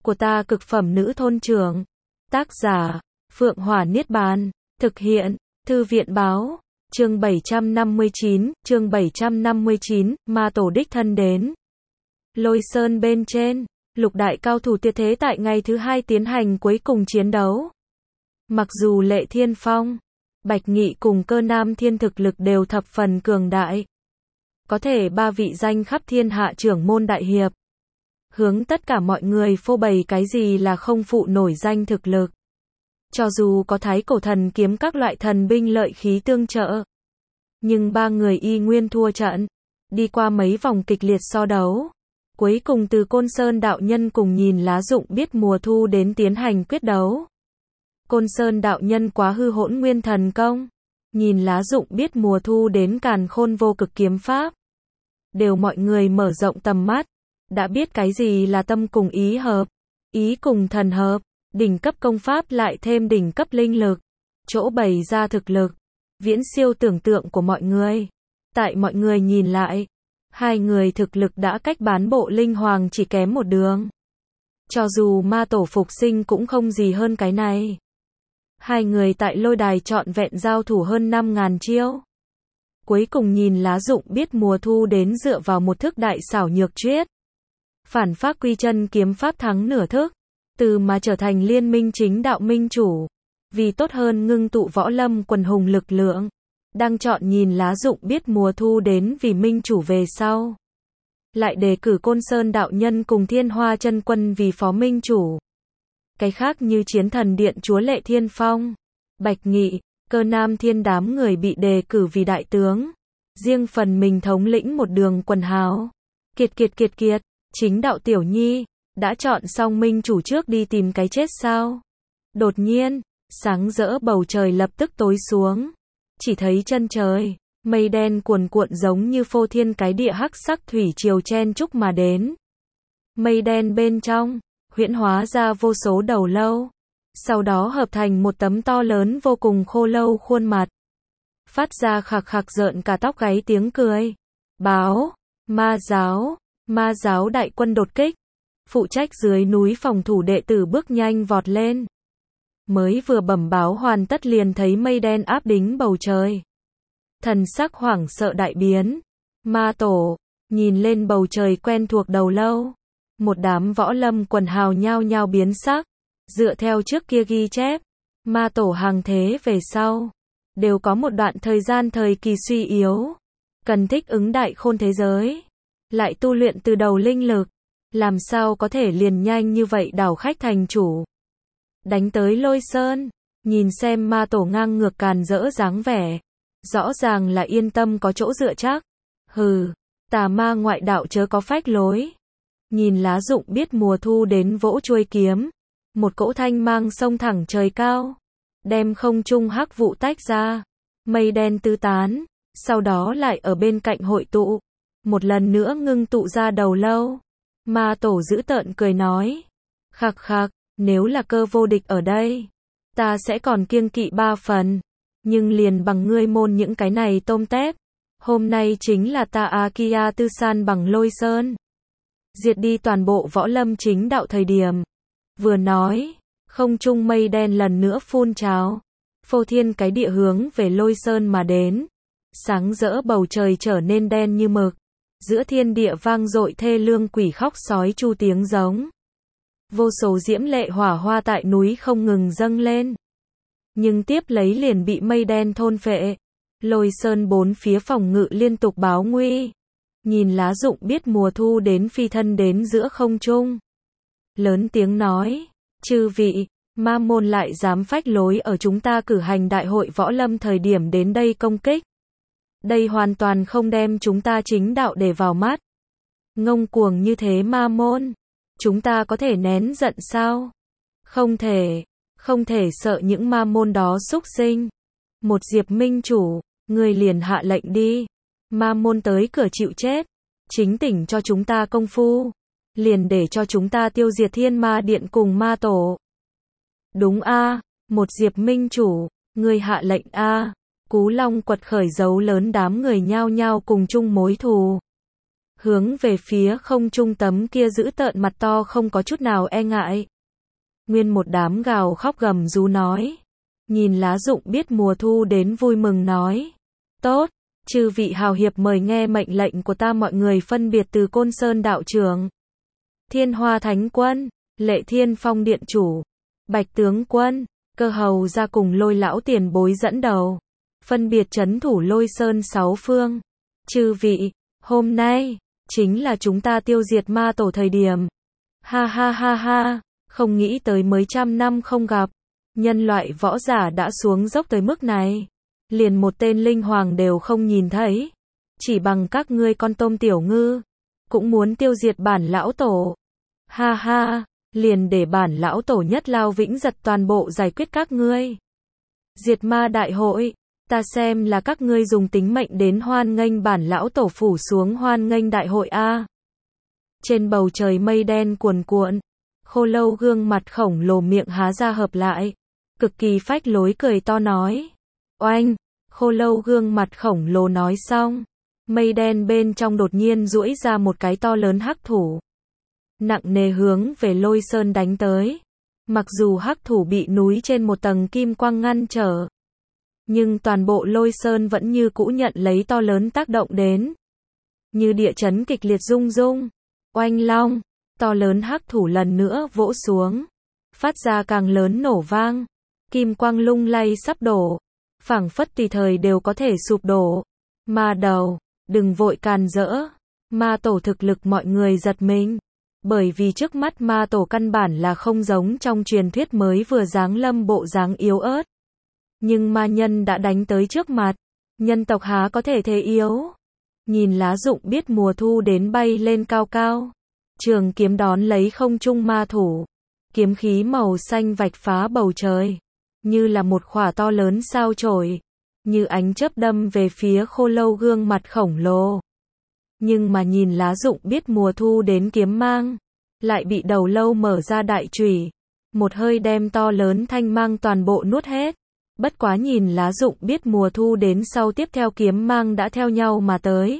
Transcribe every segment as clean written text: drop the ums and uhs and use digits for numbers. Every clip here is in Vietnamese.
của ta cực phẩm nữ thôn trưởng. Tác giả, Phượng Hỏa Niết Bàn. Thực hiện, Thư viện Báo. Chương 759, ma tổ đích thân đến. Lôi Sơn bên trên, lục đại cao thủ tuyệt thế tại ngày thứ 2 tiến hành cuối cùng chiến đấu. Mặc dù Lệ Thiên Phong, Bạch Nghị cùng Cơ Nam Thiên thực lực đều thập phần cường đại. Có thể 3 vị danh khắp thiên hạ trưởng môn đại hiệp. Hướng tất cả mọi người phô bày cái gì là không phụ nổi danh thực lực. Cho dù có thái cổ thần kiếm các loại thần binh lợi khí tương trợ. Nhưng 3 người y nguyên thua trận. Đi qua mấy vòng kịch liệt so đấu. Cuối cùng từ Côn Sơn đạo nhân cùng Nhìn Lá Dụng biết mùa thu đến tiến hành quyết đấu. Côn Sơn đạo nhân quá hư hỗn nguyên thần công. Nhìn Lá Dụng biết mùa thu đến càn khôn vô cực kiếm pháp. Đều mọi người mở rộng tầm mắt. Đã biết cái gì là tâm cùng ý hợp. Ý cùng thần hợp. Đỉnh cấp công pháp lại thêm đỉnh cấp linh lực. Chỗ bày ra thực lực. Viễn siêu tưởng tượng của mọi người. Tại mọi người nhìn lại. Hai người thực lực đã cách bán bộ linh hoàng chỉ kém một đường. Cho dù ma tổ phục sinh cũng không gì hơn cái này. Hai người tại lôi đài trọn vẹn giao thủ hơn 5.000 chiêu. Cuối cùng Nhìn Lá Dụng biết mùa thu đến dựa vào một thức đại xảo nhược chuyết. Phản pháp quy chân kiếm pháp thắng nửa thức. Từ mà trở thành liên minh chính đạo minh chủ. Vì tốt hơn ngưng tụ võ lâm quần hùng lực lượng. Đang chọn Nhìn Lá Dụng biết mùa thu đến vì minh chủ về sau. Lại đề cử Côn Sơn đạo nhân cùng Thiên Hoa chân quân vì phó minh chủ. Cái khác như Chiến Thần Điện chúa Lệ Thiên Phong, Bạch Nghị, Cơ Nam Thiên đám người bị đề cử vì đại tướng. Riêng phần mình thống lĩnh một đường quần hào. Kiệt, chính đạo Tiểu Nhi, đã chọn xong minh chủ trước đi tìm cái chết sao? Đột nhiên, sáng rỡ bầu trời lập tức tối xuống. Chỉ thấy chân trời, mây đen cuồn cuộn giống như phô thiên cái địa hắc sắc thủy triều chen chúc mà đến. Mây đen bên trong, huyễn hóa ra vô số đầu lâu. Sau đó hợp thành một tấm to lớn vô cùng khô lâu khuôn mặt. Phát ra khạc khạc rợn cả tóc gáy tiếng cười. Báo, ma giáo đại quân đột kích. Phụ trách dưới núi phòng thủ đệ tử bước nhanh vọt lên. Mới vừa bẩm báo hoàn tất liền thấy mây đen áp đính bầu trời. Thần sắc hoảng sợ đại biến. Ma tổ, nhìn lên bầu trời quen thuộc đầu lâu. Một đám võ lâm quần hào nhao nhao biến sắc. Dựa theo trước kia ghi chép, ma tổ hàng thế về sau. Đều có một đoạn thời gian thời kỳ suy yếu. Cần thích ứng đại khôn thế giới. Lại tu luyện từ đầu linh lực. Làm sao có thể liền nhanh như vậy đảo khách thành chủ. Đánh tới Lôi Sơn, nhìn xem ma tổ ngang ngược càn rỡ dáng vẻ. Rõ ràng là yên tâm có chỗ dựa chắc. Hừ, tà ma ngoại đạo chớ có phách lối. Nhìn Lá Dụng biết mùa thu đến vỗ chuôi kiếm. Một cỗ thanh mang xông thẳng trời cao. Đem không trung hắc vụ tách ra. Mây đen tứ tán. Sau đó lại ở bên cạnh hội tụ. Một lần nữa ngưng tụ ra đầu lâu. Ma tổ dữ tợn cười nói. Khạc khạc, nếu là Cơ vô địch ở đây. Ta sẽ còn kiêng kỵ 3 phần. Nhưng liền bằng ngươi môn những cái này tôm tép. Hôm nay chính là ta Akia Tư San bằng Lôi Sơn. Diệt đi toàn bộ võ lâm chính đạo thời điểm. Vừa nói, không trung mây đen lần nữa phun trào. Phô thiên cái địa hướng về Lôi Sơn mà đến. Sáng rỡ bầu trời trở nên đen như mực. Giữa thiên địa vang dội thê lương quỷ khóc sói chu tiếng giống. Vô số diễm lệ hỏa hoa tại núi không ngừng dâng lên. Nhưng tiếp lấy liền bị mây đen thôn phệ. Lôi Sơn bốn phía phòng ngự liên tục báo nguy. Nhìn Lá Dụng biết mùa thu đến phi thân đến giữa không trung. Lớn tiếng nói, chư vị, ma môn lại dám phách lối ở chúng ta cử hành đại hội võ lâm thời điểm đến đây công kích. Đây hoàn toàn không đem chúng ta chính đạo để vào mắt. Ngông cuồng như thế ma môn. Chúng ta có thể nén giận sao? Không thể sợ những ma môn đó xúc sinh. Một Diệp minh chủ, người liền hạ lệnh đi. Ma môn tới cửa chịu chết. Chính tỉnh cho chúng ta công phu. Liền để cho chúng ta tiêu diệt Thiên Ma Điện cùng ma tổ. Đúng a, một Diệp minh chủ, người hạ lệnh a. Cú Long quật khởi dấu lớn đám người nhao nhao cùng chung mối thù. hướng về phía không trung tấm kia giữ tợn mặt to không có chút nào e ngại. Nguyên một đám gào khóc gầm rú nói. Nhìn lá rụng biết mùa thu đến vui mừng nói. Tốt, chư vị hào hiệp mời nghe mệnh lệnh của ta mọi người phân biệt từ Côn Sơn đạo trưởng, Thiên Hoa Thánh Quân, Lệ Thiên Phong Điện Chủ, Bạch Tướng Quân, Cơ Hầu ra cùng Lôi lão tiền bối dẫn đầu, phân biệt trấn thủ Lôi Sơn 6 phương. Chư vị, hôm nay chính là chúng ta tiêu diệt ma tổ thời điểm. Ha ha ha ha, không nghĩ tới mới trăm năm không gặp, nhân loại võ giả đã xuống dốc tới mức này, liền một tên linh hoàng đều không nhìn thấy, chỉ bằng các ngươi con tôm tiểu ngư, cũng muốn tiêu diệt bản lão tổ. Ha ha, liền để bản lão tổ nhất lao vĩnh giật toàn bộ giải quyết các ngươi. Diệt ma đại hội, ta xem là các ngươi dùng tính mệnh đến hoan nghênh bản lão tổ phủ xuống hoan nghênh đại hội a. Trên bầu trời mây đen cuồn cuộn, Khô Lâu gương mặt khổng lồ miệng há ra hợp lại, cực kỳ phách lối cười to nói. Oanh, Khô Lâu gương mặt khổng lồ nói xong, mây đen bên trong đột nhiên duỗi ra một cái to lớn hắc thủ, nặng nề hướng về Lôi Sơn đánh tới. Mặc dù hắc thủ bị núi trên một tầng kim quang ngăn trở, nhưng toàn bộ Lôi Sơn vẫn như cũ nhận lấy to lớn tác động đến. Như địa chấn kịch liệt rung rung. Oanh long, to lớn hắc thủ lần nữa vỗ xuống, phát ra càng lớn nổ vang, kim quang lung lay sắp đổ, phảng phất tùy thời đều có thể sụp đổ. Ma đầu, đừng vội càn rỡ, ma tổ thực lực mọi người giật mình, bởi vì trước mắt ma tổ căn bản là không giống trong truyền thuyết mới vừa giáng lâm bộ dáng yếu ớt. Nhưng ma nhân đã đánh tới trước mặt, nhân tộc há có thể thế yếu. Nhìn lá rụng biết mùa thu đến bay lên cao cao, trường kiếm đón lấy không trung ma thủ, kiếm khí màu xanh vạch phá bầu trời, như là một khỏa to lớn sao chổi, như ánh chớp đâm về phía Khô Lâu gương mặt khổng lồ. Nhưng mà nhìn lá rụng biết mùa thu đến kiếm mang, lại bị đầu lâu mở ra đại chùy, một hơi đem to lớn thanh mang toàn bộ nuốt hết. Bất quá nhìn lá rụng biết mùa thu đến sau tiếp theo kiếm mang đã theo nhau mà tới.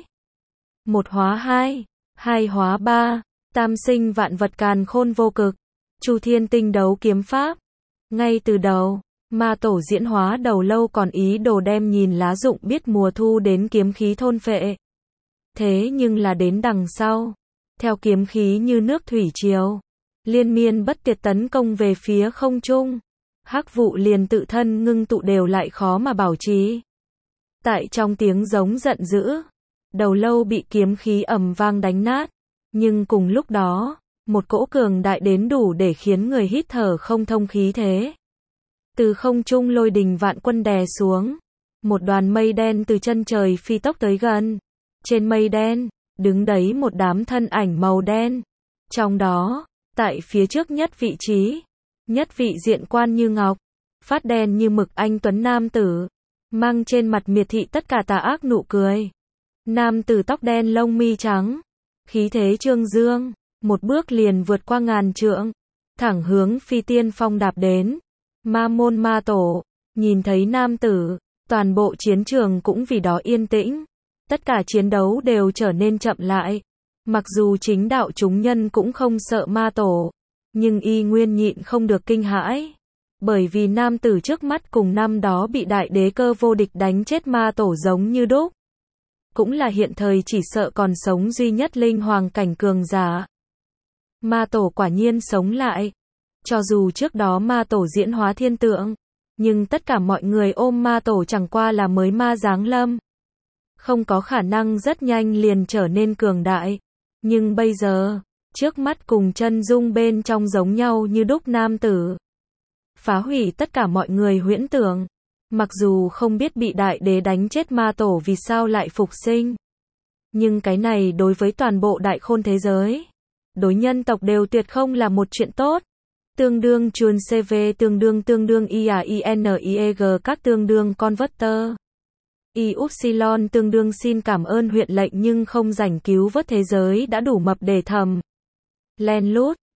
Một hóa hai, hai hóa ba, tam sinh vạn vật càn khôn vô cực, Chu Thiên tinh đấu kiếm pháp. Ngay từ đầu, ma tổ diễn hóa đầu lâu còn ý đồ đem nhìn lá rụng biết mùa thu đến kiếm khí thôn phệ. Thế nhưng là đến đằng sau, theo kiếm khí như nước thủy triều, liên miên bất tuyệt tấn công về phía không trung. Hắc vụ liền tự thân ngưng tụ đều lại khó mà bảo trì. Tại trong tiếng giống giận dữ, đầu lâu bị kiếm khí ầm vang đánh nát, nhưng cùng lúc đó, một cỗ cường đại đến đủ để khiến người hít thở không thông khí thế. Từ không trung lôi đình vạn quân đè xuống, một đoàn mây đen từ chân trời phi tốc tới gần. Trên mây đen, đứng đấy một đám thân ảnh màu đen. Trong đó, tại phía trước nhất vị trí, nhất vị diện quan như ngọc, phát đen như mực anh tuấn nam tử, mang trên mặt miệt thị tất cả tà ác nụ cười. Nam tử tóc đen lông mi trắng, khí thế trương dương, một bước liền vượt qua ngàn trượng, thẳng hướng Phi Tiên Phong đạp đến. Ma môn ma tổ, nhìn thấy nam tử, toàn bộ chiến trường cũng vì đó yên tĩnh. Tất cả chiến đấu đều trở nên chậm lại. Mặc dù chính đạo chúng nhân cũng không sợ ma tổ, nhưng y nguyên nhịn không được kinh hãi. Bởi vì nam tử trước mắt cùng năm đó bị đại đế Cơ vô địch đánh chết ma tổ giống như đúc. Cũng là hiện thời chỉ sợ còn sống duy nhất linh hoàng cảnh cường giả. Ma tổ quả nhiên sống lại. Cho dù trước đó ma tổ diễn hóa thiên tượng, nhưng tất cả mọi người ôm ma tổ chẳng qua là mới ma giáng lâm. Không có khả năng rất nhanh liền trở nên cường đại. Nhưng bây giờ, trước mắt cùng chân dung bên trong giống nhau như đúc nam tử. Phá hủy tất cả mọi người huyễn tưởng. Mặc dù không biết bị đại đế đánh chết ma tổ vì sao lại phục sinh. Nhưng cái này đối với toàn bộ đại khôn thế giới, đối nhân tộc đều tuyệt không là một chuyện tốt. Tương đương chuồn CV tương đương IAINIEG các tương đương converter. Upsilon tương đương xin cảm ơn huyện lệnh nhưng không rảnh cứu vớt thế giới đã đủ mập để thầm. Len lút,